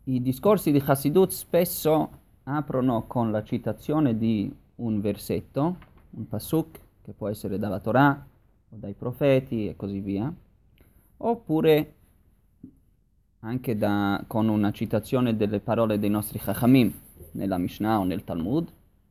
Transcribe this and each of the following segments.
I discorsi di Chassidut spesso aprono con la citazione di un versetto, un pasuk, che può essere dalla Torah o dai profeti e così via, oppure anche con una citazione delle parole dei nostri Chachamim nella Mishnah o nel Talmud.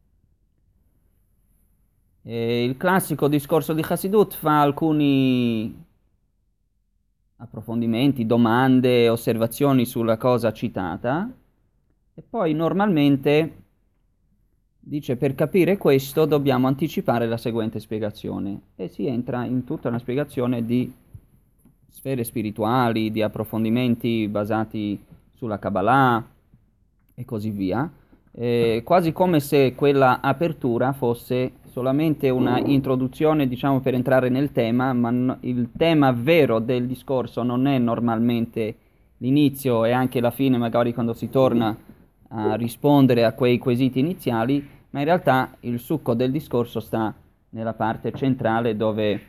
E il classico discorso di Chassidut fa alcuni approfondimenti, domande, osservazioni sulla cosa citata e poi normalmente dice per capire questo dobbiamo anticipare la seguente spiegazione e si entra in tutta una spiegazione di sfere spirituali, di approfondimenti basati sulla Kabbalah e così via, quasi come se quella apertura fosse solamente una introduzione, diciamo, per entrare nel tema, ma il tema vero del discorso non è normalmente l'inizio e anche la fine, magari quando si torna a rispondere a quei quesiti iniziali, ma in realtà il succo del discorso sta nella parte centrale dove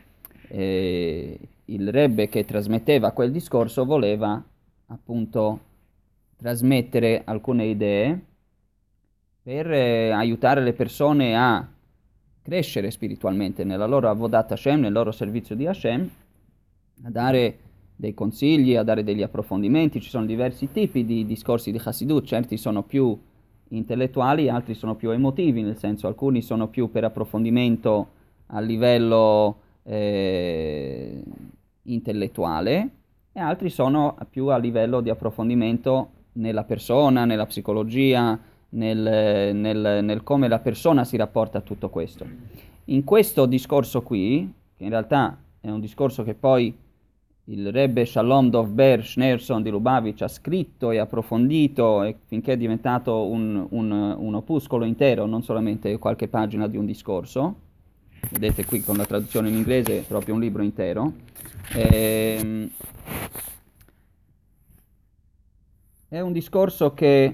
il Rebbe che trasmetteva quel discorso voleva appunto trasmettere alcune idee per aiutare le persone a crescere spiritualmente nella loro avodat Hashem, nel loro servizio di Hashem, a dare dei consigli, a dare degli approfondimenti. Ci sono diversi tipi di discorsi di Chassidut, certi sono più intellettuali, altri sono più emotivi, nel senso alcuni sono più per approfondimento a livello intellettuale e altri sono più a livello di approfondimento nella persona, nella psicologia, nel come la persona si rapporta a tutto questo. In questo discorso qui, che in realtà è un discorso che poi il Rebbe Shalom Dov Ber Schneerson di Lubavitch ha scritto e approfondito e finché è diventato un opuscolo intero, non solamente qualche pagina di un discorso. Vedete qui con la traduzione in inglese è proprio un libro intero. È un discorso che,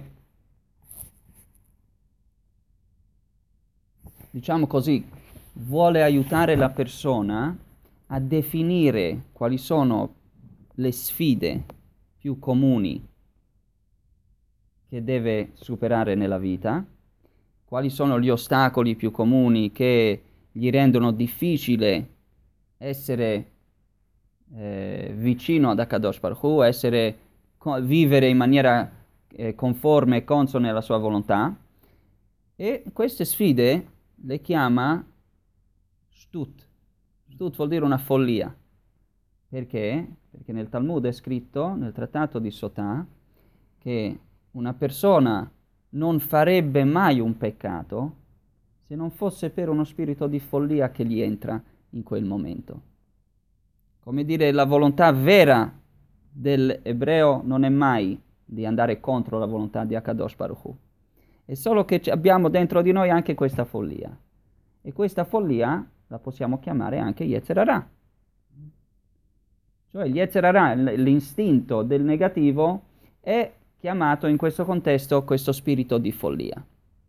diciamo così, vuole aiutare la persona a definire quali sono le sfide più comuni che deve superare nella vita, quali sono gli ostacoli più comuni che gli rendono difficile essere vicino ad Akadosh Baruch Hu, vivere in maniera conforme e consone alla sua volontà, e queste sfide le chiama Shtut. Shtut vuol dire una follia. Perché? Perché nel Talmud è scritto, nel trattato di Sotah, che una persona non farebbe mai un peccato se non fosse per uno spirito di follia che gli entra in quel momento. Come dire, la volontà vera dell'ebreo non è mai di andare contro la volontà di Akadosh Baruch Hu. È solo che abbiamo dentro di noi anche questa follia. E questa follia la possiamo chiamare anche Yetzer Hara. Cioè il Yetzer Hara, l'istinto del negativo, è chiamato in questo contesto questo spirito di follia.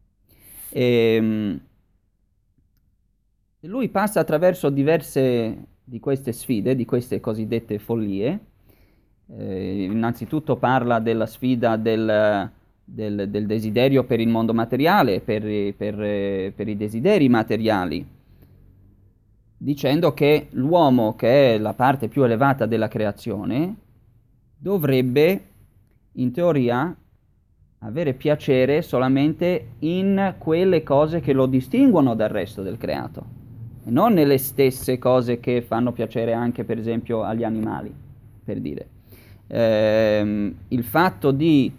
Lui passa attraverso diverse di queste sfide, di queste cosiddette follie. Innanzitutto parla della sfida del desiderio per il mondo materiale, per i desideri materiali, dicendo che l'uomo, che è la parte più elevata della creazione, dovrebbe, in teoria, avere piacere solamente in quelle cose che lo distinguono dal resto del creato, e non nelle stesse cose che fanno piacere anche, per esempio, agli animali, per dire. Il fatto di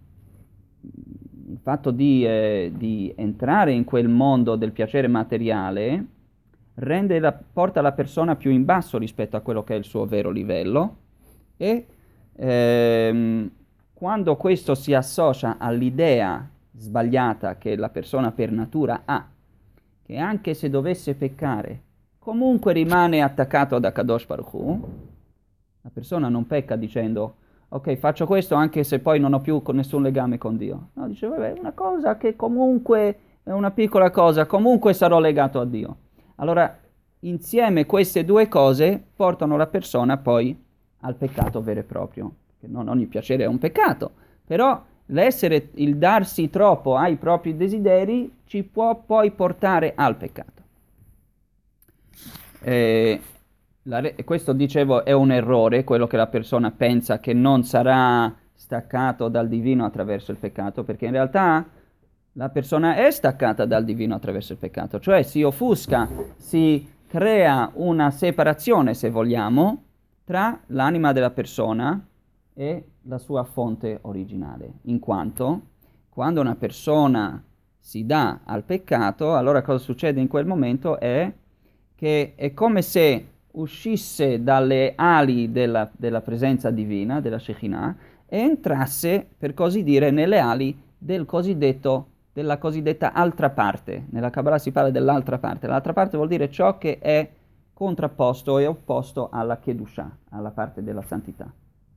entrare in quel mondo del piacere materiale porta la persona più in basso rispetto a quello che è il suo vero livello, e quando questo si associa all'idea sbagliata che la persona per natura ha, che anche se dovesse peccare comunque rimane attaccato ad Akadosh Baruch Hu, la persona non pecca dicendo ok, faccio questo anche se poi non ho più nessun legame con Dio. No, dice vabbè, una cosa che comunque è una piccola cosa, comunque sarò legato a Dio. Allora, insieme queste due cose portano la persona poi al peccato vero e proprio. Che non ogni piacere è un peccato, però il darsi troppo ai propri desideri ci può poi portare al peccato. Questo dicevo è un errore, quello che la persona pensa che non sarà staccato dal divino attraverso il peccato, perché in realtà la persona è staccata dal divino attraverso il peccato, cioè si offusca, si crea una separazione, se vogliamo, tra l'anima della persona e la sua fonte originale, in quanto quando una persona si dà al peccato, allora cosa succede in quel momento è che è come se uscisse dalle ali della presenza divina, della Shekinah, e entrasse, per così dire, nelle ali della cosiddetta altra parte. Nella Kabbalah si parla dell'altra parte. L'altra parte vuol dire ciò che è contrapposto e opposto alla Kedushah, alla parte della santità.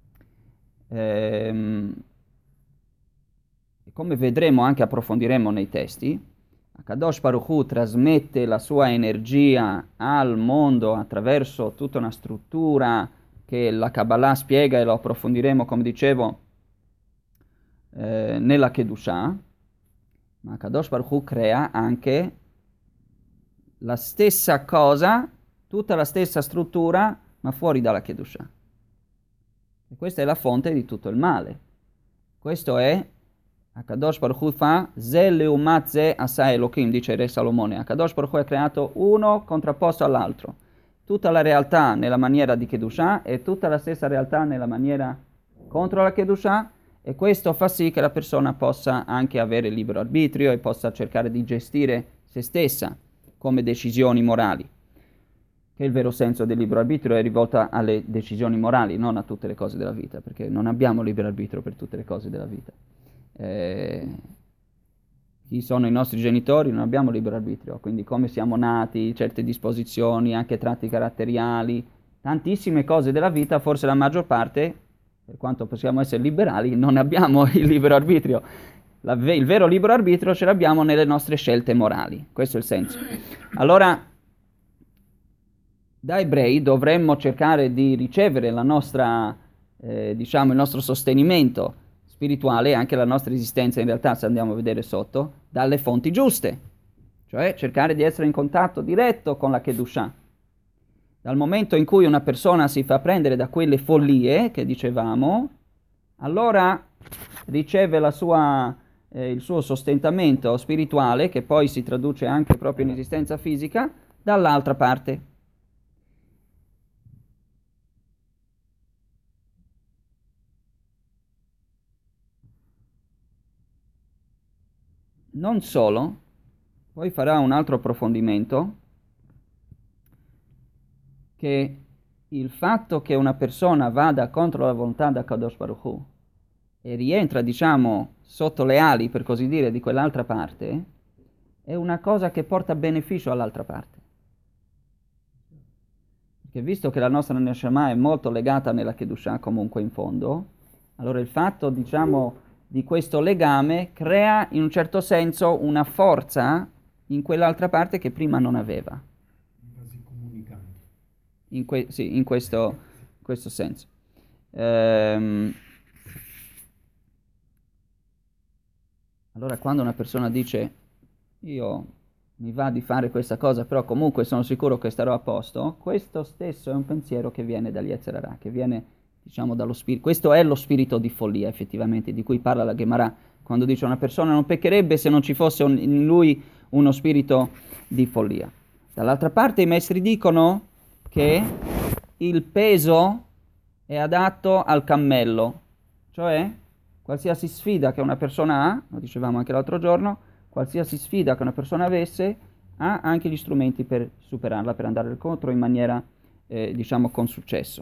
Come vedremo, anche approfondiremo nei testi, Kadosh Baruch Hu trasmette la sua energia al mondo attraverso tutta una struttura che la Kabbalah spiega e lo approfondiremo, come dicevo, nella Kedushah, ma Kadosh Baruch Hu crea anche la stessa cosa, tutta la stessa struttura, ma fuori dalla Kedushah. E questa è la fonte di tutto il male. Questo è Akadosh Baruch Hu fa Ze leumat ze asa Elohim, dice il re Salomone. Akadosh Baruch Hu ha creato uno contrapposto all'altro. Tutta la realtà nella maniera di Kedushah e tutta la stessa realtà nella maniera contro la Kedushah, e questo fa sì che la persona possa anche avere libero arbitrio e possa cercare di gestire se stessa come decisioni morali. Che il vero senso del libero arbitrio è rivolto alle decisioni morali, non a tutte le cose della vita, perché non abbiamo libero arbitrio per tutte le cose della vita. Chi sono i nostri genitori non abbiamo libero arbitrio, quindi come siamo nati, certe disposizioni, anche tratti caratteriali, tantissime cose della vita, forse la maggior parte, per quanto possiamo essere liberali, non abbiamo il libero arbitrio. Il vero libero arbitrio ce l'abbiamo nelle nostre scelte morali, questo è il senso. Allora, da ebrei dovremmo cercare di ricevere la nostra, il nostro sostenimento spirituale e anche la nostra esistenza, in realtà, se andiamo a vedere sotto, dalle fonti giuste, cioè cercare di essere in contatto diretto con la Kedushah. Dal momento in cui una persona si fa prendere da quelle follie che dicevamo, allora riceve il suo sostentamento spirituale, che poi si traduce anche proprio in esistenza fisica, dall'altra parte. Non solo, poi farà un altro approfondimento, che il fatto che una persona vada contro la volontà da Kadosh Baruch Hu e rientra, diciamo, sotto le ali, per così dire, di quell'altra parte, è una cosa che porta beneficio all'altra parte. Perché visto che la nostra Neshama è molto legata nella Kedushah, comunque in fondo, allora il fatto, diciamo, di questo legame crea in un certo senso una forza in quell'altra parte che prima non aveva. Quasi comunicanti. Sì, in questo senso. Allora quando una persona dice io mi va di fare questa cosa, però comunque sono sicuro che starò a posto, questo stesso è un pensiero che viene dagli Yetzer Hara, che viene, diciamo, dallo spirito. Questo è lo spirito di follia, effettivamente, di cui parla la Gemara, quando dice una persona non peccherebbe se non ci fosse in lui uno spirito di follia. Dall'altra parte i maestri dicono che il peso è adatto al cammello, cioè qualsiasi sfida che una persona ha, lo dicevamo anche l'altro giorno, qualsiasi sfida che una persona avesse ha anche gli strumenti per superarla, per andare contro in maniera, diciamo, con successo.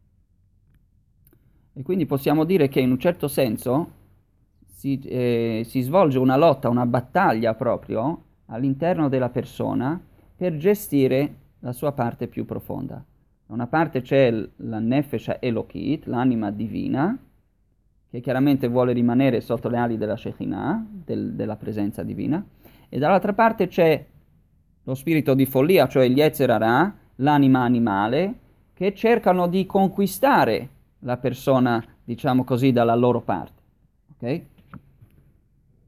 E quindi possiamo dire che in un certo senso si svolge una lotta, una battaglia proprio all'interno della persona per gestire la sua parte più profonda. Da una parte c'è la Nefesh Elokit, l'anima divina, che chiaramente vuole rimanere sotto le ali della Shekinah, della presenza divina, e dall'altra parte c'è lo spirito di follia, cioè il Yetzer Hara, l'anima animale, che cercano di conquistare la persona, diciamo così, dalla loro parte. Ok?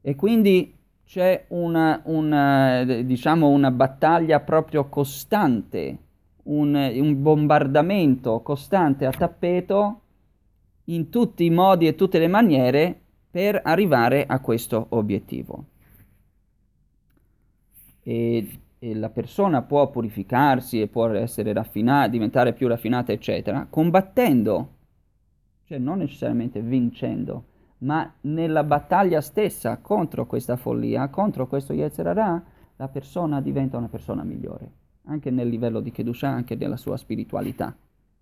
E quindi c'è diciamo una battaglia proprio costante, un bombardamento costante a tappeto in tutti i modi e tutte le maniere per arrivare a questo obiettivo. E la persona può purificarsi e può essere raffinata, diventare più raffinata, eccetera, combattendo, cioè non necessariamente vincendo, ma nella battaglia stessa contro questa follia, contro questo Yetzer Hara, la persona diventa una persona migliore, anche nel livello di Kedusha, anche nella sua spiritualità.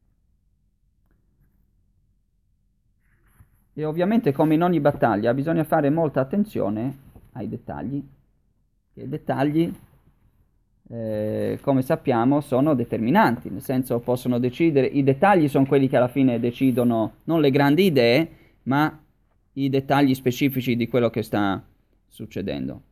E ovviamente, come in ogni battaglia, bisogna fare molta attenzione ai dettagli. I dettagli, come sappiamo, sono determinanti, nel senso possono decidere, i dettagli sono quelli che alla fine decidono non le grandi idee, ma i dettagli specifici di quello che sta succedendo.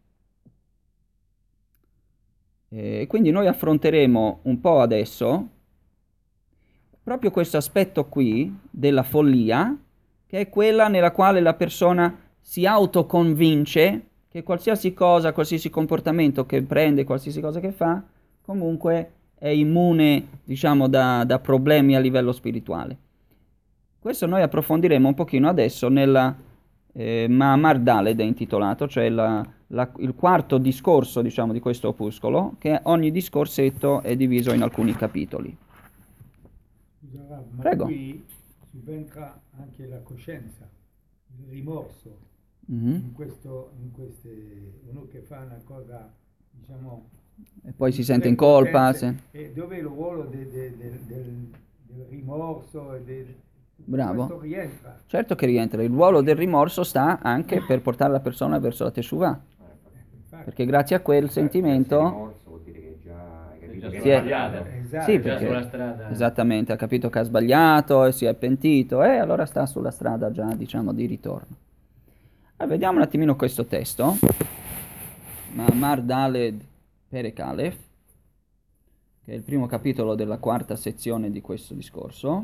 Quindi noi affronteremo un po' adesso proprio questo aspetto qui della follia, che è quella nella quale la persona si autoconvince che qualsiasi cosa, qualsiasi comportamento che prende, qualsiasi cosa che fa, comunque è immune, diciamo, da problemi a livello spirituale. Questo noi approfondiremo un pochino adesso nella Ma'amar Daled è intitolato, cioè il quarto discorso, diciamo, di questo opuscolo, che ogni discorsetto è diviso in alcuni capitoli. Scusa, Rav, ma Prego. qui subentra anche la coscienza, il rimorso. Mhm. In queste, uno che fa una cosa, diciamo, E poi si sente in colpa. e dove è il ruolo del rimorso e Bravo. questo rientra. Certo che rientra, il ruolo del rimorso sta anche per portare la persona verso la Teshuvah, Infatti, perché grazie a quel sentimento Rimorso vuol dire che già hai capito che si è è- sbagliato. esatto. sì, Già perché sulla strada. esattamente ha capito che ha sbagliato e si è pentito e allora sta sulla strada già, diciamo, di ritorno. Allora, vediamo un attimino questo testo, Ma'amar Daled Perek Aleph, che è il primo capitolo della quarta sezione di questo discorso.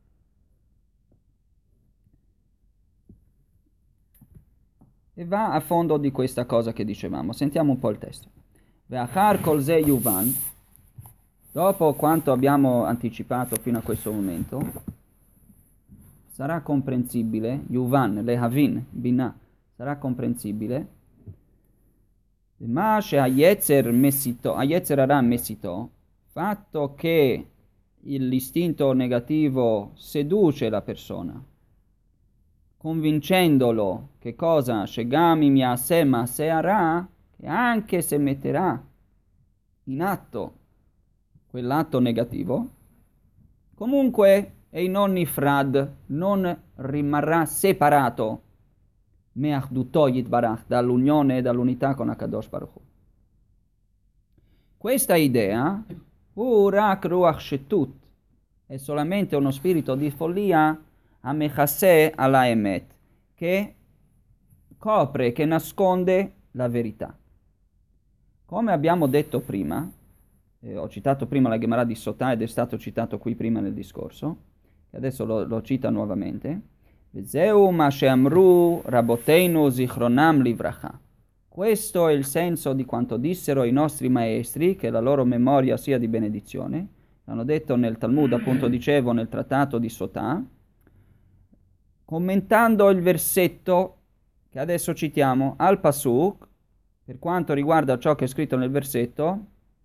E va a fondo di questa cosa che dicevamo. Sentiamo un po' il testo. Ve'achar kol ze yuvan, dopo quanto abbiamo anticipato fino a questo momento, sarà comprensibile, yuvan, lehavin, binah, sarà comprensibile, ma she'hayetzer hara mesito, fatto che l'istinto negativo seduce la persona, convincendolo che cosa? Shegami miasema seara, che anche se metterà in atto quell'atto negativo, comunque e non nifrad, non rimarrà separato me'achduto yitbarach, dall'unione e dall'unità con Akadosh Baruch Hu. Questa idea, urak ruach shetut, è solamente uno spirito di follia amechase alla emet, che copre, che nasconde la verità. Come abbiamo detto prima, ho citato prima la Gemara di Sotah ed è stato citato qui prima nel discorso, che adesso lo cita nuovamente, Vezeu ma she'amru raboteinu zichronam livracha. Questo è il senso di quanto dissero i nostri maestri, che la loro memoria sia di benedizione. L'hanno detto nel Talmud, appunto dicevo, nel trattato di Sotah, commentando il versetto che adesso citiamo, al Pasuk, per quanto riguarda ciò che è scritto nel versetto,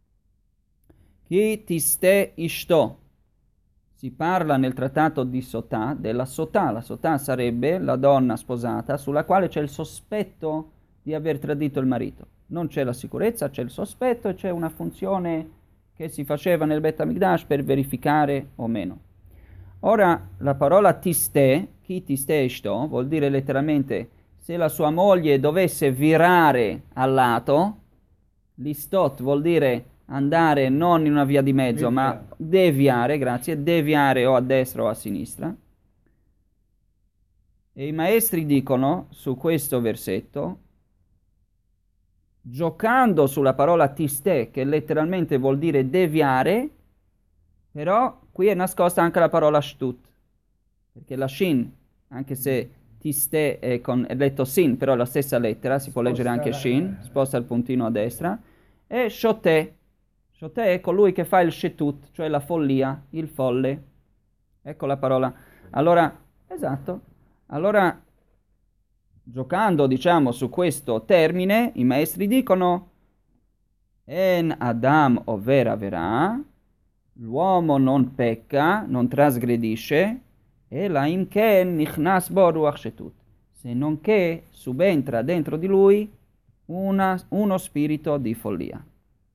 Ki tiste ishto. Si parla nel trattato di Sotah della Sotah. La Sotah sarebbe la donna sposata sulla quale c'è il sospetto di aver tradito il marito. Non c'è la sicurezza, c'è il sospetto e c'è una funzione che si faceva nel Bet HaMikdash per verificare o meno. Ora, la parola tiste, Ki tiste ishto, vuol dire letteralmente se la sua moglie dovesse virare al lato, l'istot vuol dire andare non in una via di mezzo, ma deviare, grazie, deviare o a destra o a sinistra. E i maestri dicono su questo versetto, giocando sulla parola tiste, che letteralmente vuol dire deviare, però qui è nascosta anche la parola shtut, perché la shin, anche se tiste è letto sin, però è la stessa lettera, si può leggere anche shin, sposta il puntino a destra, e shote. Shote è colui che fa il shetut, cioè la follia, il folle. Ecco la parola. Allora, esatto. Allora, giocando, diciamo, su questo termine, i maestri dicono En Adam ovvera verà, l'uomo non pecca, non trasgredisce, e la imken nichnas bo ruach shetut, se non che subentra dentro di lui uno spirito di follia.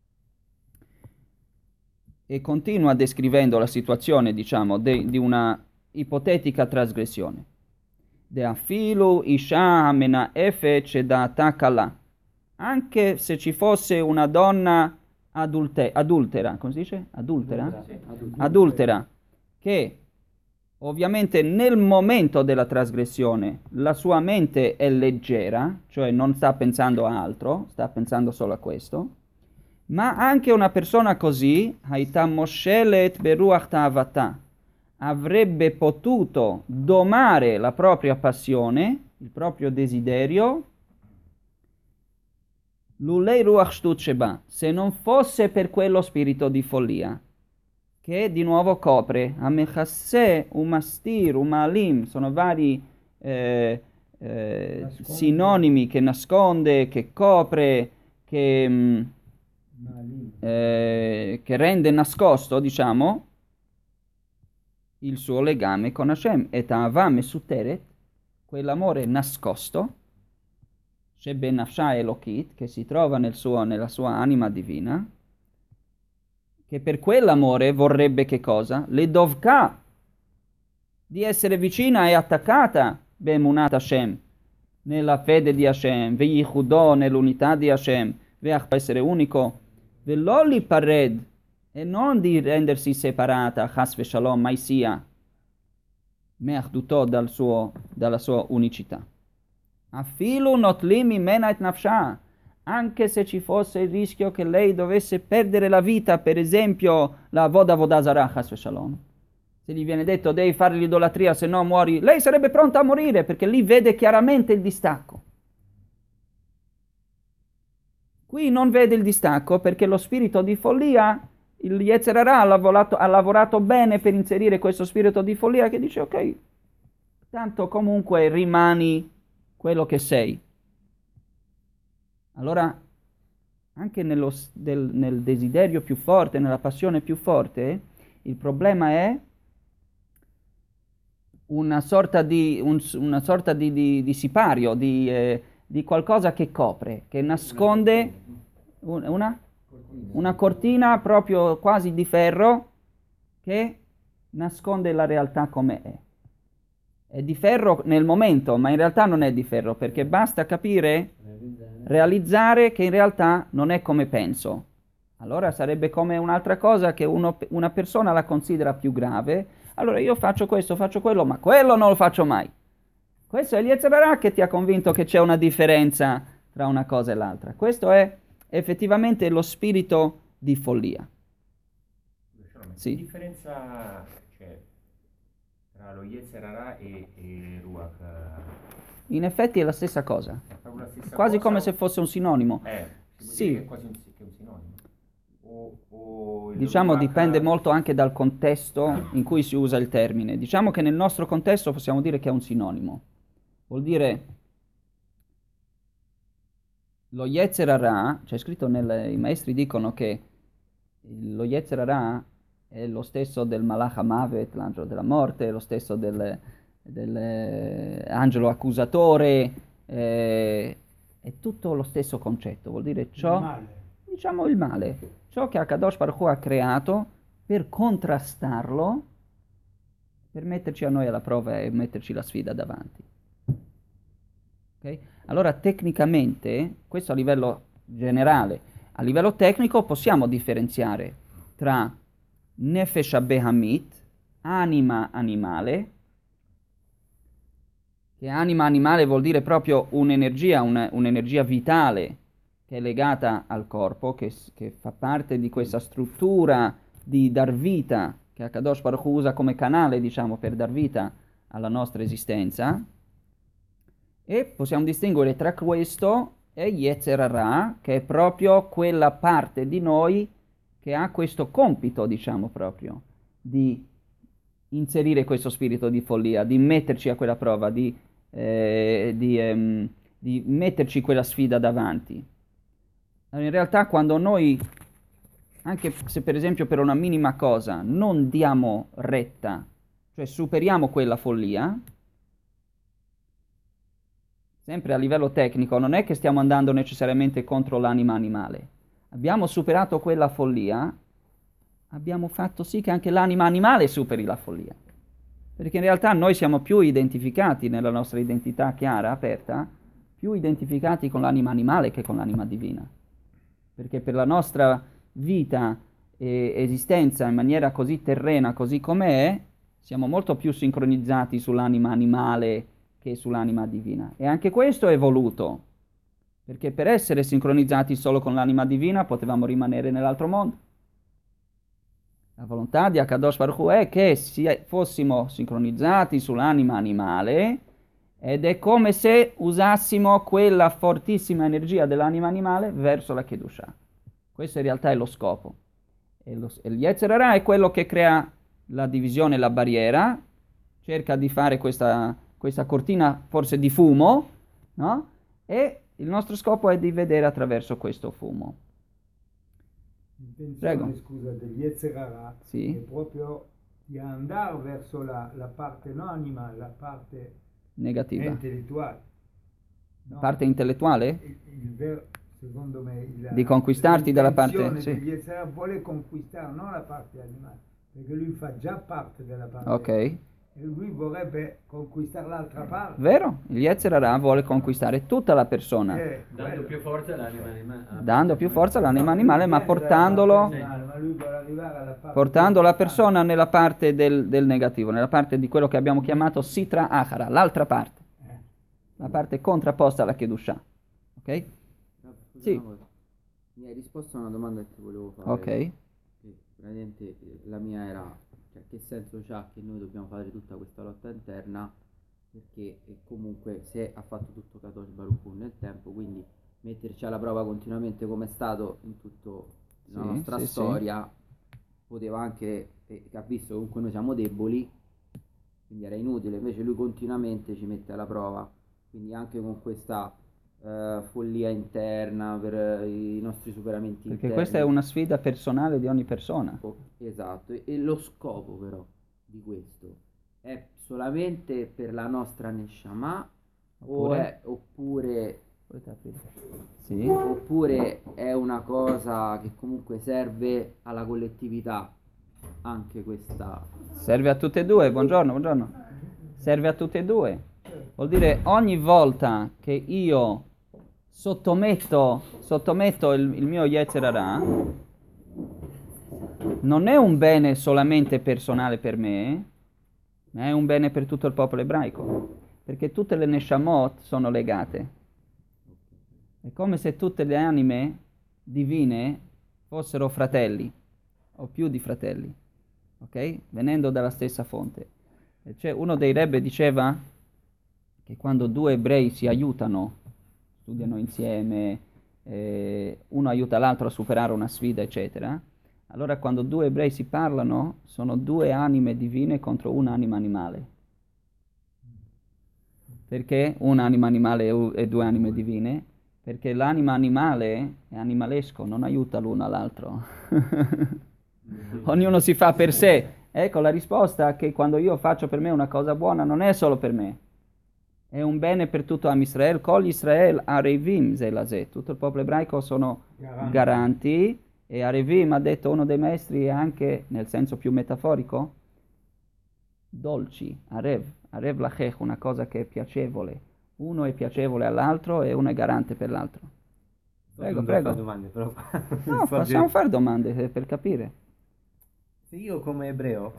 E continua descrivendo la situazione, diciamo, di una ipotetica trasgressione. De afilu isha amena efe cedata kala. Anche se ci fosse una donna adultera, come si dice? Adultera? Sì. Adultera, che ovviamente nel momento della trasgressione la sua mente è leggera, cioè non sta pensando a altro, sta pensando solo a questo, ma anche una persona così, Haita Moshelet Beruach Ta'avata, avrebbe potuto domare la propria passione, il proprio desiderio, Lulei Ruach Shtut Sheba, se non fosse per quello spirito di follia, che di nuovo copre, Amechasse, Umastir, Umalim, sono vari sinonimi, che nasconde, che copre, che rende nascosto, diciamo, il suo legame con Hashem. Et Ahava Mesuteret, quell'amore nascosto, Sheben Nafsha Elokit, che si trova nella sua anima divina, che per quell'amore vorrebbe che cosa? Le dovka, di essere vicina e attaccata, Be'emunat Hashem, nella fede di Hashem, Ve'yichudo, nell'unità di Hashem, Ve'ach, essere unico, Ve'loli pared, e non di rendersi separata, Chas Veshalom, mai sia, Me'achduto dalla sua unicità. Afilu notlimi mena et nafsha, anche se ci fosse il rischio che lei dovesse perdere la vita, per esempio la Avodah Zarah, Chas Veshalom. Se gli viene detto devi fare l'idolatria, se no muori, lei sarebbe pronta a morire, perché lì vede chiaramente il distacco. Qui non vede il distacco perché lo spirito di follia, il Yetzer Hara ha lavorato bene per inserire questo spirito di follia che dice ok, tanto comunque rimani quello che sei. Allora, anche nel desiderio più forte, nella passione più forte, il problema è una sorta di sipario, di qualcosa che copre, che nasconde una cortina proprio quasi di ferro che nasconde la realtà come è. È di ferro nel momento, ma in realtà non è di ferro, perché basta capire, realizzare che in realtà non è come penso. Allora sarebbe come un'altra cosa che una persona la considera più grave. Allora io faccio questo, faccio quello, ma quello non lo faccio mai. Questo è il Yetzer Hara che ti ha convinto che c'è una differenza tra una cosa e l'altra. Questo è effettivamente lo spirito di follia. Sì. Che differenza c'è tra lo Yetzer Hara e Ruach? In effetti è la stessa cosa. È proprio la stessa Quasi cosa come se fosse un sinonimo. si può Sì. dire che è quasi che è un sinonimo. Diciamo dipende molto anche dal contesto in cui si usa il termine. Diciamo che nel nostro contesto possiamo dire che è un sinonimo. Vuol dire lo Yetzer Hara, c'è scritto i maestri dicono che lo Yetzer Hara è lo stesso del Malach HaMavet, l'angelo della morte, è lo stesso dell'angelo accusatore, è tutto lo stesso concetto, vuol dire ciò, diciamo il male, ciò che Akadosh Baruch Hu ha creato per contrastarlo, per metterci a noi alla prova e metterci la sfida davanti. Okay? Allora tecnicamente, questo a livello generale, a livello tecnico possiamo differenziare tra Nefesh Behamit, anima animale, che anima animale vuol dire proprio un'energia vitale che è legata al corpo, che fa parte di questa struttura di dar vita, che Akadosh Baruch Hu usa come canale, diciamo, per dar vita alla nostra esistenza, E possiamo distinguere tra questo e Yetzer Hara, che è proprio quella parte di noi che ha questo compito, diciamo proprio, di inserire questo spirito di follia, di metterci a quella prova, di metterci quella sfida davanti. In realtà quando noi, anche se per esempio per una minima cosa, non diamo retta, cioè superiamo quella follia, sempre a livello tecnico, non è che stiamo andando necessariamente contro l'anima animale. Abbiamo superato quella follia, abbiamo fatto sì che anche l'anima animale superi la follia. Perché in realtà noi siamo più identificati nella nostra identità chiara, aperta, più identificati con l'anima animale che con l'anima divina. Perché per la nostra vita e esistenza in maniera così terrena, così com'è, siamo molto più sincronizzati sull'anima animale che sull'anima divina. E anche questo è voluto, perché per essere sincronizzati solo con l'anima divina potevamo rimanere nell'altro mondo. La volontà di Akadosh Baruch Hu è che fossimo sincronizzati sull'anima animale, ed è come se usassimo quella fortissima energia dell'anima animale verso la Kedusha. Questo in realtà è lo scopo. E il Yetzer Hara è quello che crea la divisione, la barriera, cerca di fare questa cortina forse di fumo, no? E il nostro scopo è di vedere attraverso questo fumo. L'intenzione, scusa, degli Yetzer Hara Sì. è proprio di andare verso la parte non animale, la parte Negativa. intellettuale. No? Parte intellettuale? Secondo me di conquistarti dalla parte... L'intenzione degli Yetzer Hara vuole conquistare non la parte animale, perché lui fa già parte della parte Ok. e lui vorrebbe conquistare l'altra parte. Vero? Il Yetzer Hara vuole conquistare tutta la persona. Dando più forza all'anima animale. Dando più forza all'anima animale, ma portandolo... Ma lui vuole arrivare alla parte portando la persona nella parte del negativo, nella parte di quello che abbiamo chiamato Sitra Achara, l'altra parte, la parte contrapposta alla Kedusha. Ok? Sì. Mi hai risposto a una domanda che ti volevo fare. Ok. Che praticamente la mia era, cioè, che senso c'ha che noi dobbiamo fare tutta questa lotta interna, perché comunque se ha fatto tutto Kadosh Baruch Hu nel tempo, quindi metterci alla prova continuamente come è stato in tutta la nostra storia, poteva anche, ha visto che comunque noi siamo deboli, quindi era inutile, invece lui continuamente ci mette alla prova, quindi anche con questa follia interna per i nostri superamenti Perché interni. questa è una sfida personale di ogni persona. Esatto, e lo scopo però di questo è solamente per la nostra Neshama oppure Sì. oppure è una cosa che comunque serve alla collettività, anche questa? Serve a tutte e due, buongiorno. Serve a tutte e due. Vuol dire ogni volta che io sottometto il mio Yetzer Hara, non è un bene solamente personale per me, ma è un bene per tutto il popolo ebraico, perché tutte le Neshamot sono legate. È come se tutte le anime divine fossero fratelli, o più di fratelli, ok? Venendo dalla stessa fonte. E cioè uno dei rebbe diceva che quando due ebrei si aiutano, studiano insieme, uno aiuta l'altro a superare una sfida, eccetera, allora quando due ebrei si parlano, sono due anime divine contro un'anima animale. Perché un'anima animale e due anime divine? Perché l'anima animale è animalesco, non aiuta l'uno all'altro. Ognuno si fa per sé. Ecco la risposta, che quando io faccio per me una cosa buona non è solo per me, è un bene per tutto Am Israel. Kol Israel Arevim Zelazeh, tutto il popolo ebraico sono garanti, e Arevim, ha detto uno dei maestri, anche nel senso più metaforico, dolci, Arev Lachech, una cosa che è piacevole. Uno è piacevole all'altro e uno è garante per l'altro. Prego. Fare domande, però. No, possiamo fare domande per capire. Se io come ebreo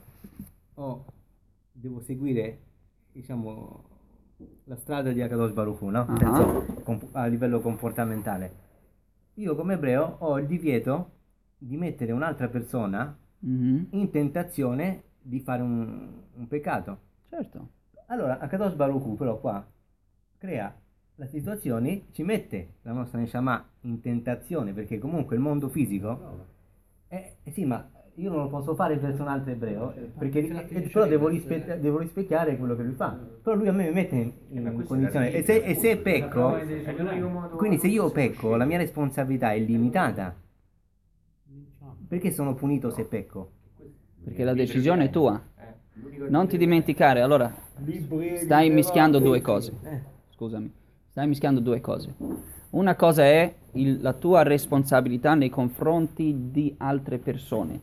devo seguire, diciamo, la strada di Akadosh Baruch Hu, no? A livello comportamentale, io come ebreo ho il divieto di mettere un'altra persona in tentazione di fare un peccato. Certo. Allora, Akadosh Baruch Hu però qua crea la situazione, ci mette la nostra Neshama in tentazione, perché comunque il mondo fisico, sì, ma io non lo posso fare verso un altro ebreo, perché, però devo rispecchiare quello che lui fa. Però lui a me mi mette in condizione, e se pecco, quindi se io pecco, la mia responsabilità è limitata. Perché sono punito se pecco? Perché la decisione è tua. Non ti dimenticare, allora, stai mischiando due cose. Scusami, stai mischiando due cose. Una cosa è la tua responsabilità nei confronti di altre persone.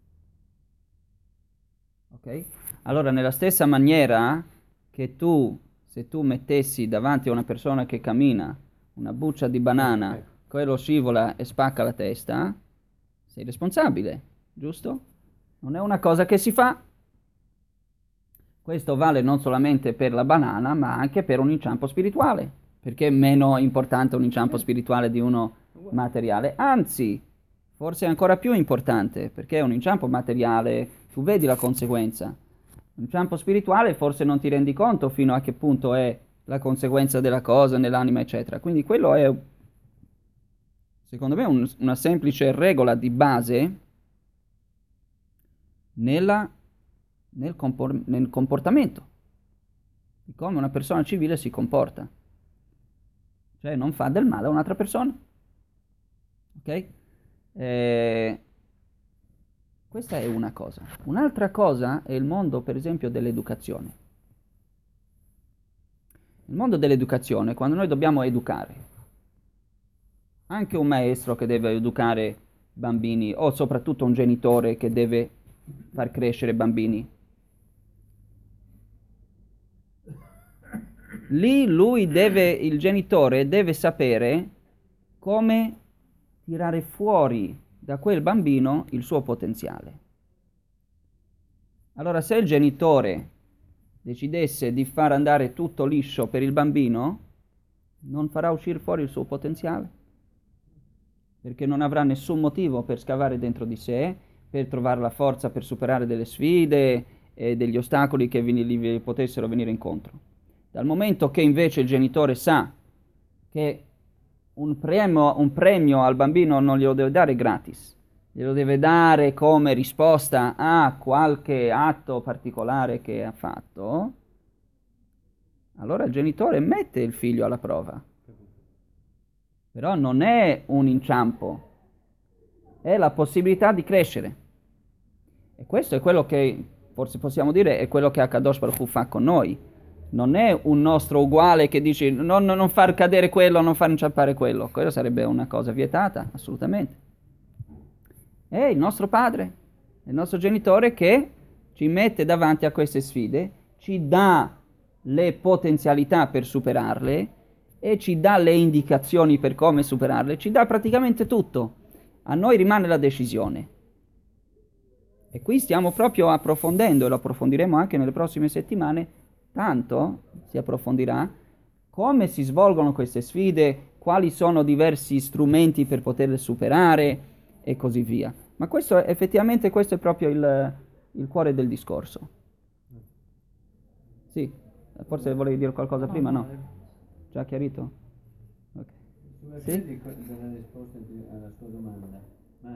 Ok? Allora, nella stessa maniera che se tu mettessi davanti a una persona che cammina una buccia di banana, quello scivola e spacca la testa, sei responsabile, giusto? Non è una cosa che si fa. Questo vale non solamente per la banana, ma anche per un inciampo spirituale, perché è meno importante un inciampo spirituale di uno materiale. Anzi, forse è ancora più importante, perché un inciampo materiale, tu vedi la conseguenza. Un inciampo spirituale forse non ti rendi conto fino a che punto è la conseguenza della cosa nell'anima, eccetera. Quindi quello è, secondo me, una semplice regola di base nel comportamento, di come una persona civile si comporta. Cioè non fa del male a un'altra persona. Ok? Questa è una cosa. Un'altra cosa è il mondo, per esempio, dell'educazione. Il mondo dell'educazione, quando noi dobbiamo educare, anche un maestro che deve educare bambini, o soprattutto un genitore che deve far crescere bambini, lì il genitore deve sapere come tirare fuori da quel bambino il suo potenziale. Allora, se il genitore decidesse di far andare tutto liscio per il bambino, non farà uscire fuori il suo potenziale, perché non avrà nessun motivo per scavare dentro di sé, per trovare la forza per superare delle sfide e degli ostacoli che gli potessero venire incontro. Dal momento che invece il genitore sa che un premio al bambino non glielo deve dare gratis, glielo deve dare come risposta a qualche atto particolare che ha fatto, allora il genitore mette il figlio alla prova. Però non è un inciampo, è la possibilità di crescere. E questo è quello che, forse possiamo dire, è quello che Akadosh Baruch Hu fa con noi. Non è un nostro uguale che dice non far cadere quello, non far inciampare quello. Quello sarebbe una cosa vietata, assolutamente. È il nostro padre, il nostro genitore che ci mette davanti a queste sfide, ci dà le potenzialità per superarle e ci dà le indicazioni per come superarle, ci dà praticamente tutto. A noi rimane la decisione. E qui stiamo proprio approfondendo, e lo approfondiremo anche nelle prossime settimane, tanto si approfondirà come si svolgono queste sfide, quali sono diversi strumenti per poterle superare e così via. Ma questo effettivamente questo è proprio il cuore del discorso. Sì, forse volevi dire qualcosa prima, no? Già chiarito? Ok. Sì? Della risposta alla sua domanda, ma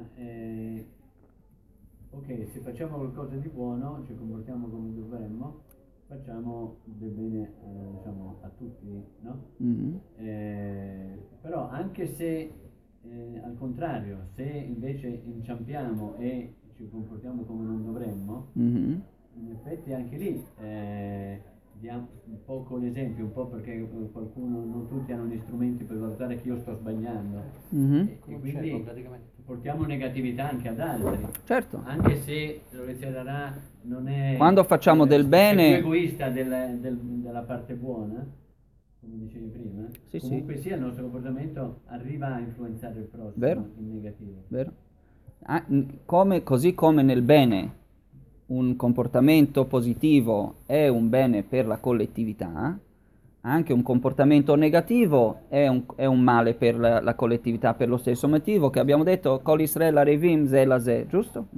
ok, se facciamo qualcosa di buono, ci comportiamo come dovremmo, facciamo del bene diciamo, a tutti, no? Mm-hmm. Però anche se al contrario, se invece inciampiamo e ci comportiamo come non dovremmo, Mm-hmm. in effetti anche lì diamo un po' con l'esempio, un po' perché qualcuno, non tutti hanno gli strumenti per valutare che io sto sbagliando, Mm-hmm. e quindi portiamo negatività anche ad altri. Certo. Anche se Lorenzo non è... Quando facciamo del bene... è più egoista della parte buona, come dicevi prima, Sì, comunque sia il nostro comportamento arriva a influenzare il prossimo. Vero. In negativo. Vero? Così come nel bene un comportamento positivo è un bene per la collettività, anche un comportamento negativo è un male per la collettività, per lo stesso motivo che abbiamo detto Kol Israel Arevim Ze La Ze, giusto? Vero?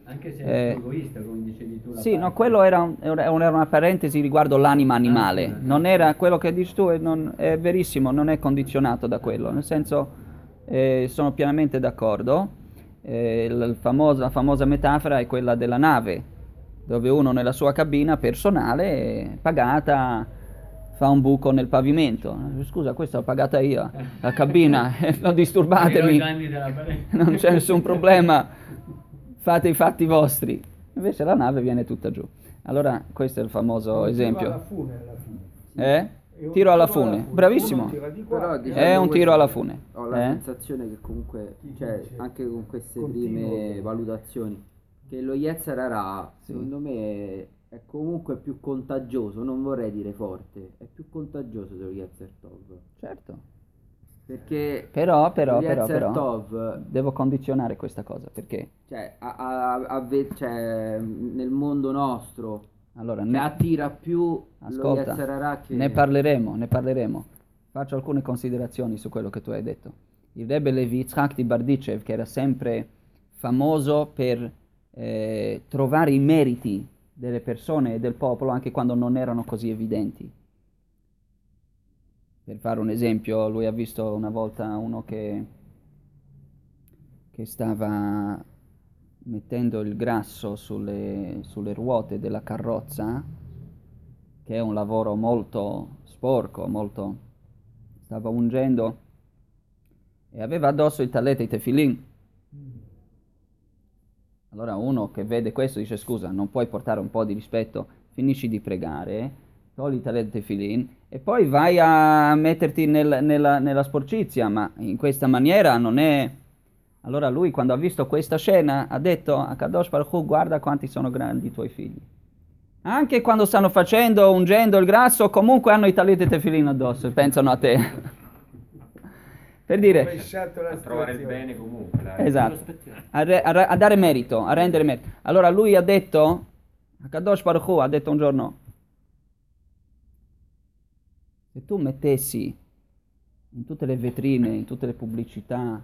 Anche se è egoista, come dicevi tu. Sì, no, quello era una parentesi riguardo l'anima animale. Non era quello che dici tu, è verissimo, non è condizionato da quello. Nel senso, sono pienamente d'accordo. La famosa metafora è quella della nave, dove uno nella sua cabina personale, pagata, fa un buco nel pavimento. Scusa, questa l'ho pagata io, la cabina, non disturbatemi, non c'è nessun problema, fate i fatti vostri. Invece la nave viene tutta giù. Allora, questo è il famoso esempio. Tiro alla fune alla fine. Tiro alla fune, bravissimo. Però, È un tiro alla fune. Ho la sensazione che comunque, cioè, anche con queste prime valutazioni, che lo Yetzer Hara, secondo me, è comunque più contagioso, non vorrei dire forte, è più contagioso dello Yetzer Tov. Certo. Perché Però, lo Yetzer Tov, devo condizionare questa cosa, perché? cioè, cioè, nel mondo nostro, Allora, che attira più lo ascolta, Yetzer Hara che... ne parleremo. Faccio alcune considerazioni su quello che tu hai detto. Il Rebbe Levi Yitzhak di Bardichev, che era sempre famoso per trovare i meriti delle persone e del popolo anche quando non erano così evidenti. Per fare un esempio, lui ha visto una volta uno che stava mettendo il grasso sulle ruote della carrozza, che è un lavoro molto sporco, stava ungendo, e aveva addosso il talet e i tefillin. Allora uno che vede questo dice: scusa, non puoi portare un po' di rispetto, finisci di pregare, togli il talet e i tefillin e poi vai a metterti nella sporcizia, ma in questa maniera non è... Allora lui, quando ha visto questa scena, ha detto a Kadosh Baruch Hu: guarda quanti sono grandi i tuoi figli. Anche quando stanno ungendo il grasso, comunque hanno i talit e tefillin addosso e pensano a te. Per dire, A trovare il bene comunque. Dai. esatto, a dare merito, a rendere merito. Allora lui ha detto, a Kadosh Baruch Hu ha detto un giorno: se tu mettessi in tutte le vetrine, in tutte le pubblicità,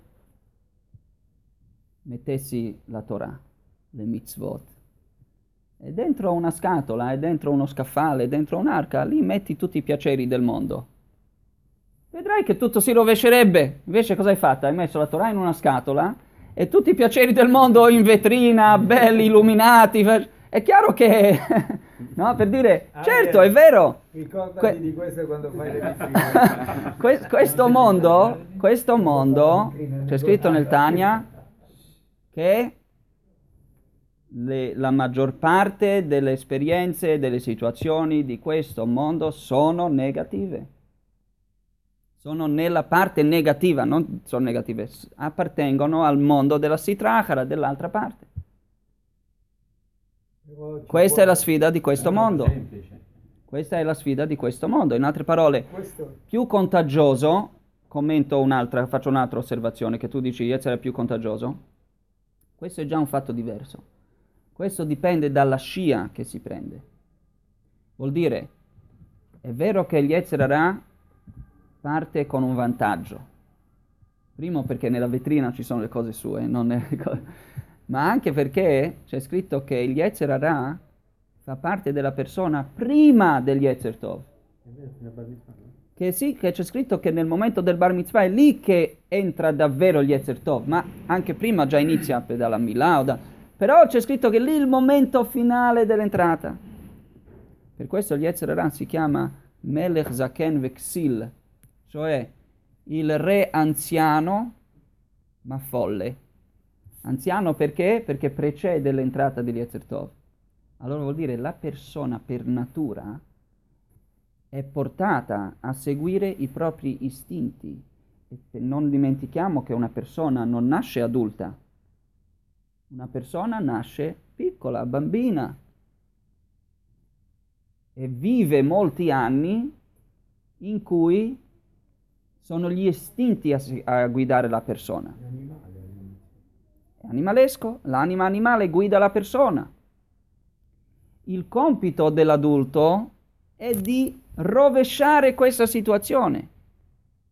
mettessi la Torah, le mitzvot, e dentro una scatola, e dentro uno scaffale, e dentro un'arca, lì metti tutti i piaceri del mondo, vedrai che tutto si rovescerebbe. Invece cosa hai fatto? Hai messo la Torah in una scatola e tutti i piaceri del mondo in vetrina, belli, illuminati. È chiaro che... no, per dire, certo, è vero. Ricordati di questo quando fai le vitrine. Questo mondo, c'è scritto nel Tanya che la maggior parte delle esperienze e delle situazioni di questo mondo sono negative. Sono nella parte negativa, non sono negative, appartengono al mondo della Sitra Achara, dell'altra parte. Questa è la sfida di questo mondo. Questa è la sfida di questo mondo. In altre parole, più contagioso, faccio un'altra osservazione, che tu dici Yetzer è più contagioso. Questo è già un fatto diverso. Questo dipende dalla scia che si prende. Vuol dire, è vero che gli Yetzer Hara parte con un vantaggio. Primo perché nella vetrina ci sono le cose sue, ma anche perché c'è scritto che il Yetzer Hara fa parte della persona prima del Yetzer Tov. Che sì, che c'è scritto che nel momento del Bar Mitzvah è lì che entra davvero il Yetzer Tov, ma anche prima già inizia dalla Milah, però c'è scritto che lì è il momento finale dell'entrata. Per questo il Yetzer Hara si chiama Melech Zaken Veksil, cioè il re anziano ma folle. Anziano perché? Perché precede l'entrata di Yetzer Tov. Allora vuol dire la persona per natura è portata a seguire i propri istinti. E non dimentichiamo che una persona non nasce adulta, una persona nasce piccola, bambina, e vive molti anni in cui sono gli istinti a guidare la persona. È animalesco, l'anima animale guida la persona. Il compito dell'adulto è di rovesciare questa situazione.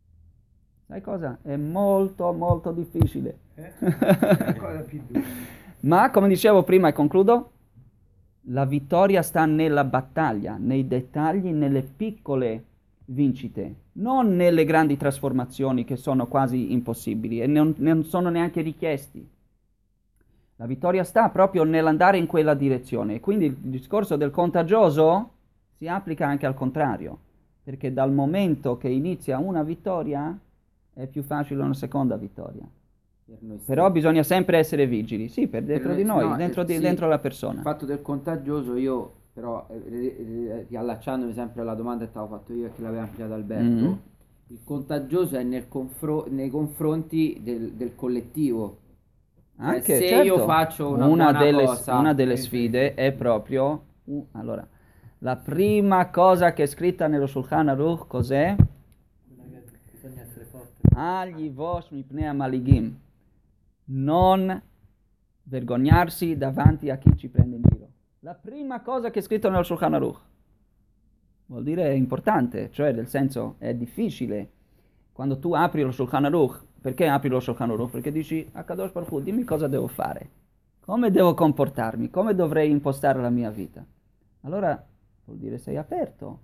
Sai cosa? È molto molto difficile. Ancora più duro. Ma, come dicevo prima e concludo, la vittoria sta nella battaglia, nei dettagli, nelle piccole vincite, non nelle grandi trasformazioni che sono quasi impossibili e non sono neanche richiesti. La vittoria sta proprio nell'andare in quella direzione. Quindi il discorso del contagioso si applica anche al contrario, perché dal momento che inizia una vittoria è più facile una seconda vittoria. Per noi Però stessi. bisogna sempre essere vigili, sì, per dentro di noi, No, sì, dentro la persona. Il fatto del contagioso, io però, riallacciandomi sempre alla domanda che avevo fatto io e che l'aveva ampliata Alberto, Mhm. il contagioso è nei confronti del collettivo. Cioè, Anche, se certo, io faccio una buona cosa, una delle sfide è proprio, allora, la prima cosa che è scritta nello Shulchan Aruch cos'è? Bisogna essere forti. Agli vosh mipnei maligim, non vergognarsi davanti a chi ci prende in giro. La prima cosa che è scritto nello Shulchan Aruch vuol dire è importante, cioè nel senso è difficile. Quando tu apri lo Shulchan Aruch, perché apri lo Shulchan Aruch? Perché dici a Kadosh Baruch Hu, dimmi cosa devo fare, come devo comportarmi, come dovrei impostare la mia vita. Allora vuol dire sei aperto,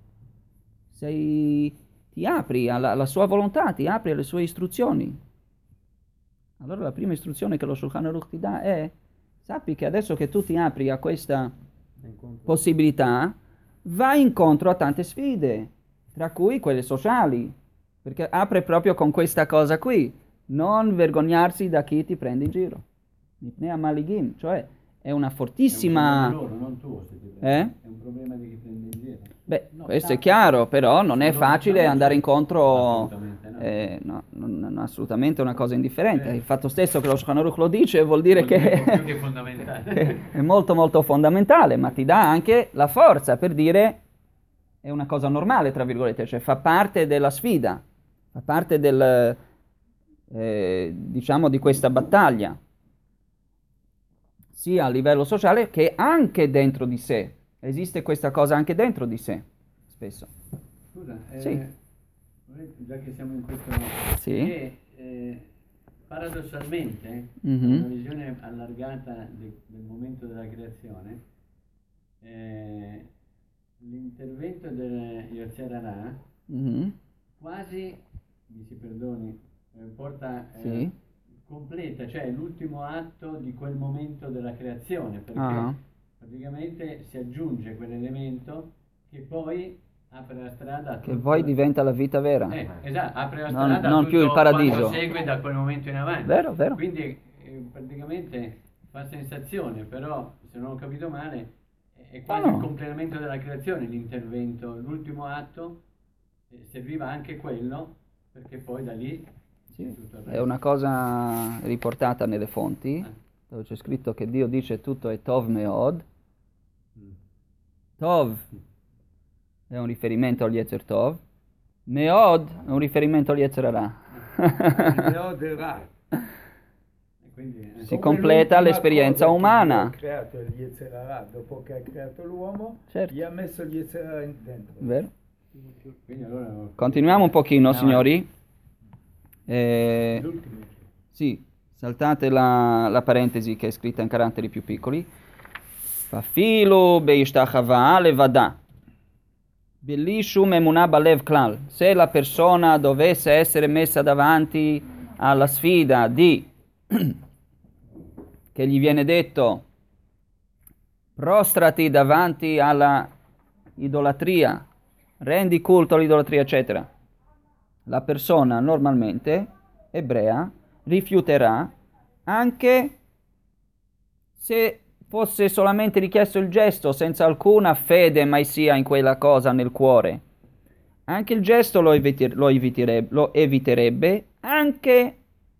ti apri alla sua volontà, ti apri alle sue istruzioni. Allora la prima istruzione che lo Shulchan Aruch ti dà è: sappi che adesso che tu ti apri a questa possibilità, vai incontro a tante sfide, tra cui quelle sociali, perché apre proprio con questa cosa qui: non vergognarsi da chi ti prende in giro. Mipnei amaligim, cioè è una fortissima... È un problema loro, non tuo, se ti prende. È un problema di chi prende in giro. Beh, No, questo è chiaro, però non è facile andare incontro... Assolutamente no. non è assolutamente una cosa indifferente. Il fatto stesso che lo Shulchan Aruch lo dice vuol dire Vuol dire che più che fondamentale. è molto molto fondamentale, ma ti dà anche la forza per dire è una cosa normale, tra virgolette, cioè fa parte della sfida, fa parte del, diciamo, di questa battaglia, sia a livello sociale che anche dentro di sé. Esiste questa cosa anche dentro di sé, spesso. Scusa, Sì. già che siamo in questo... Sì. Paradossalmente, Mhm. una visione allargata del momento della creazione, l'intervento del Yotzer Hara Mhm. quasi, mi si perdoni, porta... Sì. completa, cioè l'ultimo atto di quel momento della creazione, perché Ah. praticamente si aggiunge quell'elemento che poi apre la strada a Che tutto- poi diventa la vita vera. esatto, apre la Non- strada a non tutto più il paradiso. quanto segue da quel momento in avanti. Vero, vero. Quindi praticamente fa sensazione, però se non ho capito male è quasi no. il completamento della creazione, l'intervento, l'ultimo atto, serviva anche quello, perché poi da lì Sì, tutto il è resto. una cosa riportata nelle fonti, dove c'è scritto che Dio dice tutto è Tov Meod. Tov è un riferimento agli Yetzer Tov, Meod è un riferimento agli Yetzer Hara. Quindi, Si completa l'esperienza umana. Ha creato il Yetzer Hara, dopo che ha creato l'uomo, Certo. gli ha messo il Yetzer Hara dentro. Vero? quindi allora... Continuiamo un pochino, Avanti. signori. L'ultimo. Sì, saltate la parentesi che è scritta in caratteri più piccoli. Fafilu beishtachava levada. Beli shum emunah balev klal. Se la persona dovesse essere messa davanti alla sfida di che gli viene detto prostrati davanti alla idolatria, rendi culto all'idolatria, eccetera, la persona normalmente ebrea rifiuterà anche se fosse solamente richiesto il gesto, senza alcuna fede mai sia in quella cosa nel cuore. Anche il gesto lo eviterebbe, anche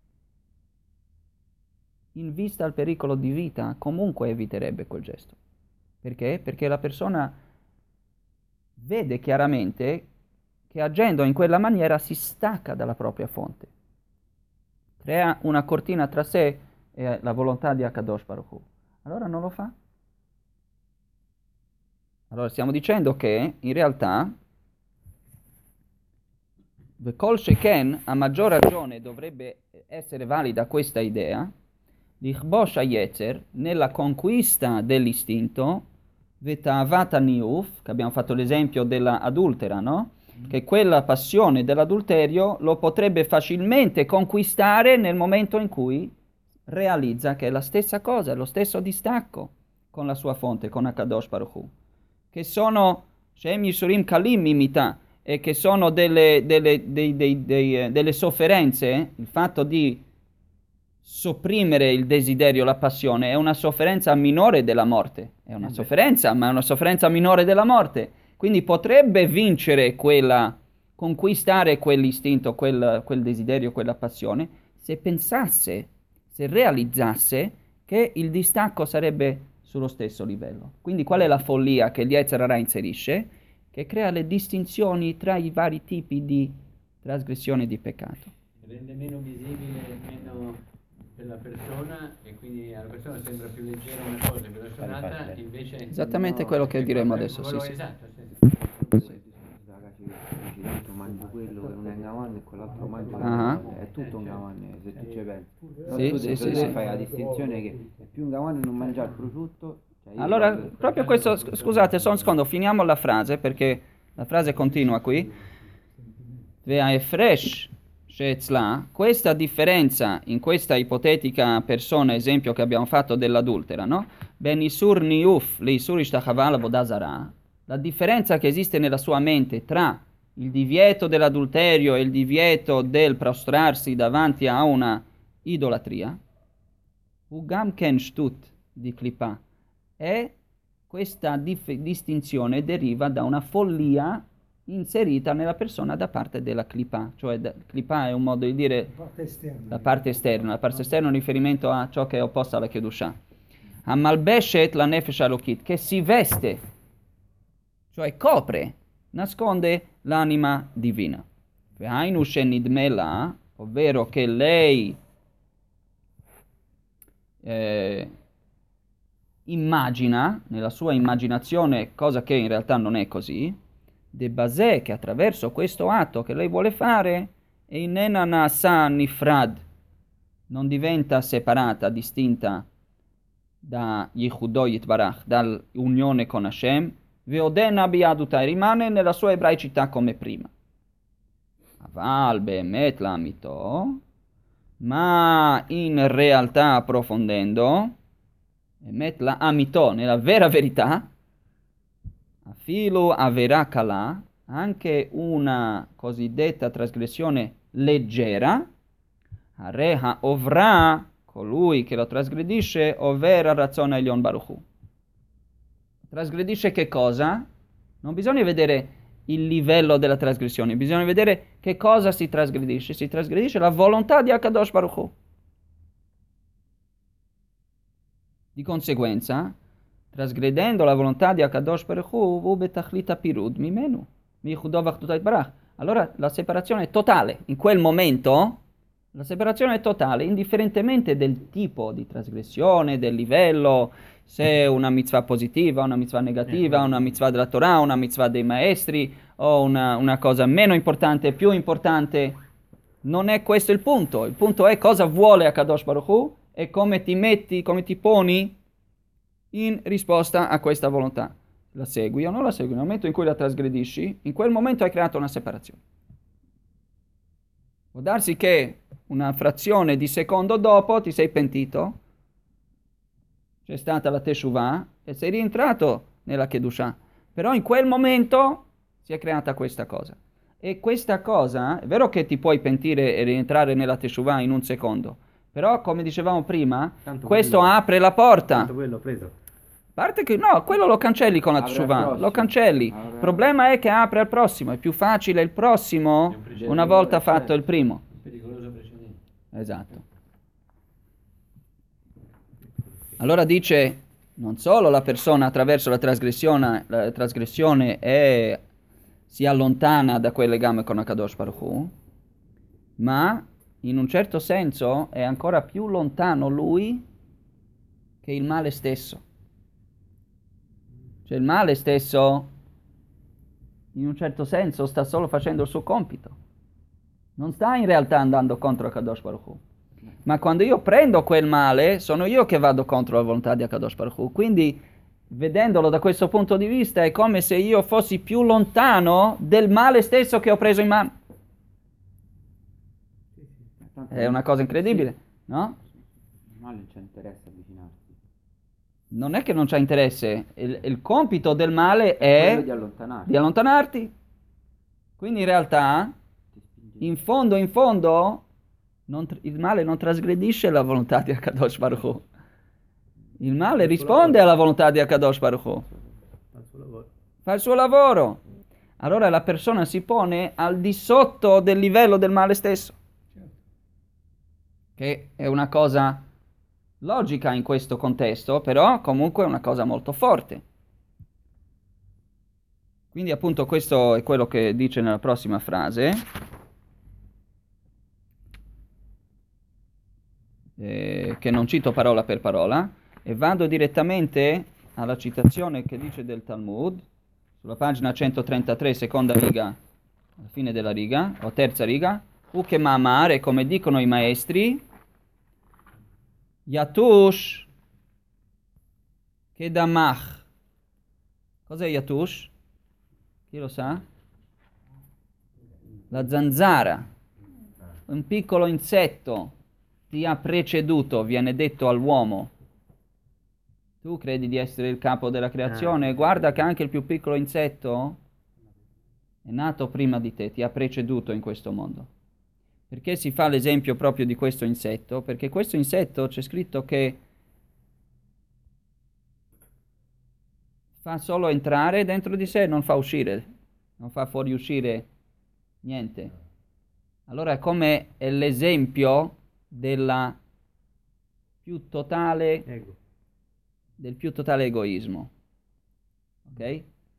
in vista al pericolo di vita, comunque eviterebbe quel gesto. Perché? Perché la persona vede chiaramente che agendo in quella maniera si stacca dalla propria fonte. Crea una cortina tra sé e la volontà di Akadosh Baruch Hu. Allora non lo fa. Allora stiamo dicendo che in realtà Vekol Sheken, a maggior ragione dovrebbe essere valida questa idea, Lichbosh hayetzer, nella conquista dell'istinto, veta'avat haniyuf, che abbiamo fatto l'esempio della adultera, no? Che quella passione dell'adulterio lo potrebbe facilmente conquistare nel momento in cui realizza che è la stessa cosa, è lo stesso distacco con la sua fonte, con Akadosh Baruch Hu, che sono Shem Yisurim Kalim Mimita, e che sono delle sofferenze. Il fatto di sopprimere il desiderio, la passione, è una sofferenza minore della morte, è una sofferenza, ma è una sofferenza minore della morte. Quindi potrebbe vincere conquistare quell'istinto, quel desiderio, quella passione, se pensasse, se realizzasse che il distacco sarebbe sullo stesso livello. Quindi qual è la follia che il Yetzer Hara inserisce? Che crea le distinzioni tra i vari tipi di trasgressione di peccato. Rende meno visibile, meno per la persona, e quindi alla persona sembra più leggera una cosa, più suonata, invece... Esattamente quello che diremo adesso, sì, sì. Esatto, sì. Ragazzi, tanto mangio quello che non è un gavanno e quell'altro mangio Ah. è tutto un gavanno, se tu ci pensi. Però Sì, tu sì, dentro sì, te sì. fai la distinzione che è più un gavanno non mangiare il prosciutto. Cioè io Allora, vado- proprio questo, scusate, solo un secondo, finiamo la frase, perché la frase continua qui. Ve'aefresh she'etzla, questa differenza in questa ipotetica persona, esempio che abbiamo fatto dell'adultera, no? Ben isur niuf le isur ishtachava l'avodah zarah, la differenza che esiste nella sua mente tra il divieto dell'adulterio e il divieto del prostrarsi davanti a una idolatria, ugam ken shtut di klipa, e questa distinzione deriva da una follia inserita nella persona da parte della klipa, cioè klipa è un modo di dire Parte esterna. la parte esterna è un riferimento a ciò che è opposto alla kedusha. Amalbeshet la nefesh alokit, che si veste, cioè copre, nasconde l'anima divina. Vehainu shenidmela, ovvero che lei immagina, nella sua immaginazione, cosa che in realtà non è così, de basè, che attraverso questo atto che lei vuole fare, einena nasa nifrad, non diventa separata, distinta da Yehudo Yitbarach, dall'unione con Hashem, veodena biadutai, rimane nella sua ebraicità come prima. Aval be'emet lamito, ma in realtà approfondendo, emet la amito, nella vera verità, afilu avera kala, anche una cosiddetta trasgressione leggera, areha ovra, colui che lo trasgredisce, ovvera razzona Elion Baruch Hu. Trasgredisce che cosa? Non bisogna vedere il livello della trasgressione, bisogna vedere che cosa si trasgredisce. Si trasgredisce la volontà di Akadosh Baruch Hu. Di conseguenza, trasgredendo la volontà di Akadosh Baruch Hu, vu betachlita pirud mimenu, michudo vachtutait barach. Allora la separazione è totale. In quel momento la separazione è totale, indifferentemente del tipo di trasgressione, del livello, se è una mitzvah positiva, una mitzvah negativa, una mitzvah della Torah, una mitzvah dei maestri, o una cosa meno importante, più importante. Non è questo il punto. Il punto è cosa vuole Akadosh Baruch Hu e come ti metti, come ti poni in risposta a questa volontà. La segui o non la segui? Nel momento in cui la trasgredisci, in quel momento hai creato una separazione. Può darsi che una frazione di secondo dopo ti sei pentito, c'è stata la teshuvah e sei rientrato nella kedusha, però in quel momento si è creata questa cosa. E questa cosa, è vero che ti puoi pentire e rientrare nella teshuvah in un secondo, però come dicevamo prima, Tanto questo quello- apre la porta. Tanto quello preso. A parte che no, quello lo cancelli con la Apre al teshuvah, prossimo. lo cancelli. Apre- Il problema è che apre al prossimo, è più facile il prossimo una volta fatto il primo. Pericoloso precedente. Esatto. Allora dice, non solo la persona attraverso la trasgressione si allontana da quel legame con Akadosh Baruch Hu, ma in un certo senso è ancora più lontano lui che il male stesso. Cioè il male stesso, in un certo senso, sta solo facendo il suo compito. Non sta in realtà andando contro Akadosh Baruch Hu. Ma quando io prendo quel male, sono io che vado contro la volontà di Akadosh Baruch Hu. Quindi, vedendolo da questo punto di vista, è come se io fossi più lontano del male stesso che ho preso in mano. È una cosa incredibile, no? Il male non c'è interesse a avvicinarsi. Non è che non c'è interesse, il compito del male Quello è di allontanarsi. di allontanarti. Quindi in realtà, Ti spingi. in fondo, il male non trasgredisce la volontà di Akadosh Baruch Hu. Il male risponde alla volontà di Akadosh Baruch Hu. Fa il suo lavoro. Fa il suo lavoro. Allora la persona si pone al di sotto del livello del male stesso. Che è una cosa logica in questo contesto, però comunque è una cosa molto forte. Quindi appunto questo è quello che dice nella prossima frase, che non cito parola per parola, e vado direttamente alla citazione che dice del Talmud, sulla pagina 133, seconda riga, alla fine della riga, o terza riga, Uke Mamar, come dicono i maestri, Yatush Kedamach. Cos'è Yatush? Chi lo sa? La zanzara, un piccolo insetto, ti ha preceduto, viene detto all'uomo. Tu credi di essere il capo della creazione? Guarda che anche il più piccolo insetto è nato prima di te, ti ha preceduto in questo mondo. Perché si fa l'esempio proprio di questo insetto? Perché questo insetto c'è scritto che fa solo entrare dentro di sé, non fa uscire, non fa fuoriuscire niente. Allora è come è l'esempio della più totale, Ego. del più totale egoismo. Ok?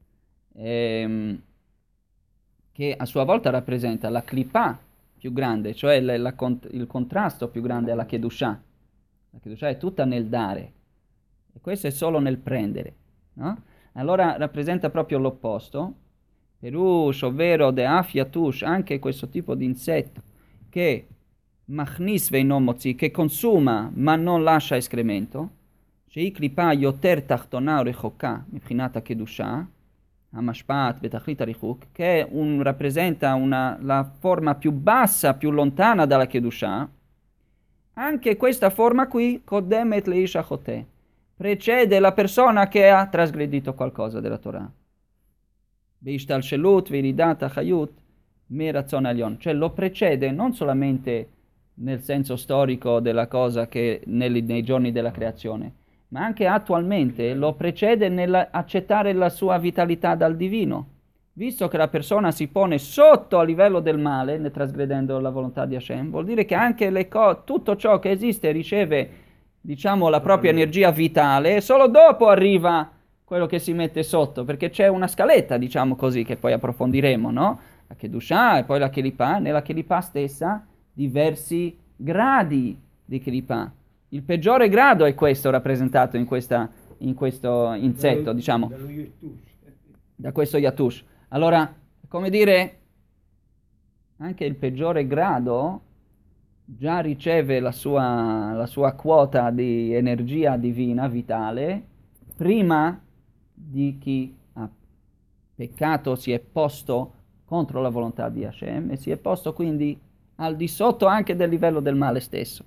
Che a sua volta rappresenta la clipà più grande, cioè il contrasto più grande alla Kedushah. La Kedushah è tutta nel dare, e questo è solo nel prendere, no? Allora rappresenta proprio l'opposto. Perush, ovvero Deaf Yatush, anche questo tipo di insetto che Machnis Veinomozzi, che consuma ma non lascia escremento, Shei Klipa Yoter Tachtona Rechoka, Mipchinata Kedushah, Hamashpat Betachlit Arichuk, che rappresenta la forma più bassa, più lontana dalla Kedushah. Anche questa forma qui, Kodemet Leisha Chote, precede la persona che ha trasgredito qualcosa della Torah. Beishtalshelut, Viridata, Chayut, Merazzon Alion, cioè lo precede non solamente nel senso storico della cosa che nei giorni della creazione, ma anche attualmente lo precede nell'accettare la sua vitalità dal divino. Visto che la persona si pone sotto a livello del male, ne trasgredendo la volontà di Hashem, vuol dire che anche tutto ciò che esiste riceve, diciamo, la propria energia vitale, e solo dopo arriva quello che si mette sotto, perché c'è una scaletta, diciamo così, che poi approfondiremo, no? La Kedushah e poi la Kelipah, nella Kelipah stessa diversi gradi di Kelipah. Il peggiore grado è questo rappresentato in questo insetto, diciamo, da questo Yatush. Allora, come dire, anche il peggiore grado già riceve la sua quota di energia divina, vitale, prima di chi ha peccato, si è posto contro la volontà di Hashem e si è posto quindi al di sotto anche del livello del male stesso.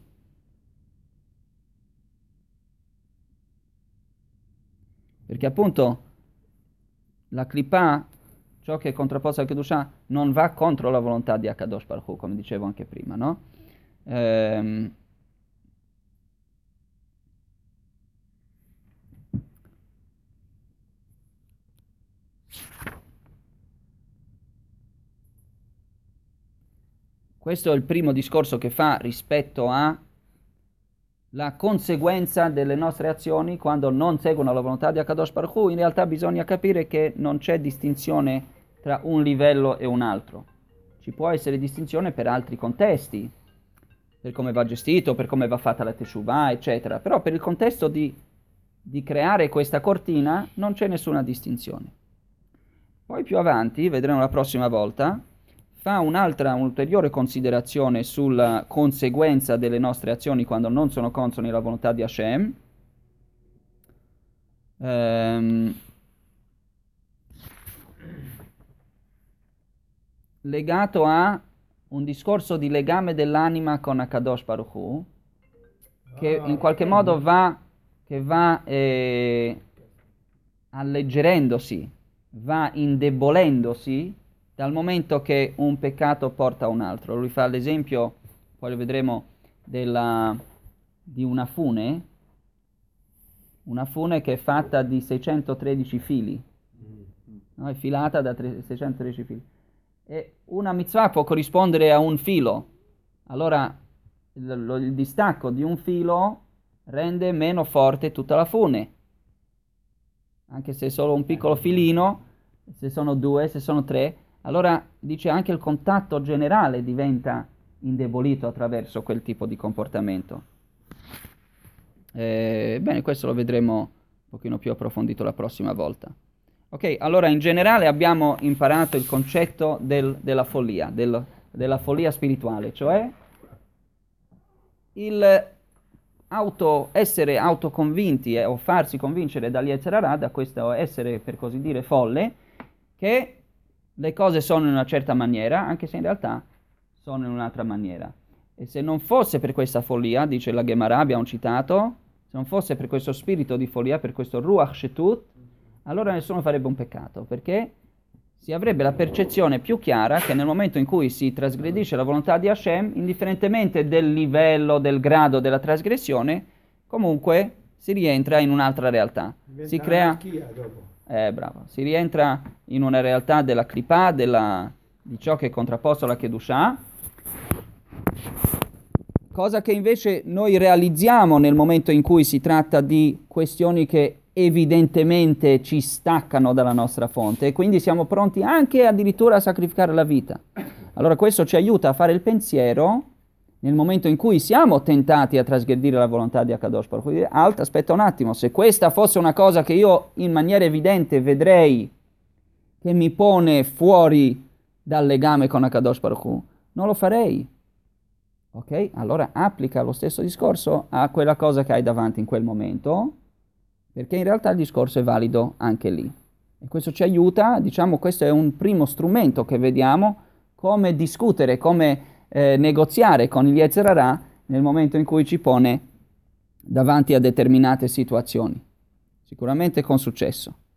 Perché appunto la Klipah, ciò che è contrapposto al Kedushah, non va contro la volontà di Akadosh Baruch Hu, come dicevo anche prima, no? Questo è il primo discorso che fa rispetto a la conseguenza delle nostre azioni quando non seguono la volontà di Akadosh Baruch Hu. In realtà bisogna capire che non c'è distinzione tra un livello e un altro. Ci può essere distinzione per altri contesti, per come va gestito, per come va fatta la teshuvah, eccetera. Però per il contesto di creare questa cortina non c'è nessuna distinzione. Poi più avanti, vedremo la prossima volta, fa un'ulteriore considerazione sulla conseguenza delle nostre azioni quando non sono consoni alla volontà di Hashem. Legato a un discorso di legame dell'anima con Akadosh Baruch Hu, che in qualche modo va alleggerendosi, va indebolendosi dal momento che un peccato porta a un altro. Lui fa l'esempio, poi lo vedremo, di una fune che è fatta di 613 fili, no? È filata da 613 fili. E una mitzvah può corrispondere a un filo. Allora il distacco di un filo rende meno forte tutta la fune. Anche se è solo un piccolo filino, se sono 2, se sono 3, allora dice anche il contatto generale diventa indebolito attraverso quel tipo di comportamento. Bene, questo lo vedremo un pochino più approfondito la prossima volta. Ok, allora in generale abbiamo imparato il concetto della follia, della follia spirituale, cioè essere autoconvinti o farsi convincere dagli Yetzer Hara, da questo essere per così dire folle, che le cose sono in una certa maniera, anche se in realtà sono in un'altra maniera. E se non fosse per questa follia, dice la Gemara, abbiamo citato, se non fosse per questo spirito di follia, per questo Ruach Shetut, allora nessuno farebbe un peccato, perché si avrebbe la percezione più chiara che nel momento in cui si trasgredisce la volontà di Hashem, indifferentemente del livello, del grado della trasgressione, comunque si rientra in un'altra realtà. Si crea... bravo. Si rientra in una realtà della Klipà, di ciò che è contrapposto alla Kedushah, cosa che invece noi realizziamo nel momento in cui si tratta di questioni che evidentemente ci staccano dalla nostra fonte e quindi siamo pronti anche addirittura a sacrificare la vita. Allora questo ci aiuta a fare il pensiero nel momento in cui siamo tentati a trasgredire la volontà di Akadosh Baruch Hu. Alt, aspetta un attimo, se questa fosse una cosa che io in maniera evidente vedrei che mi pone fuori dal legame con Akadosh Baruch Hu, non lo farei. Ok? Allora applica lo stesso discorso a quella cosa che hai davanti in quel momento, perché in realtà il discorso è valido anche lì. E questo ci aiuta, diciamo, questo è un primo strumento che vediamo come discutere, come negoziare con il Yetzer Hara nel momento in cui ci pone davanti a determinate situazioni. Sicuramente con successo.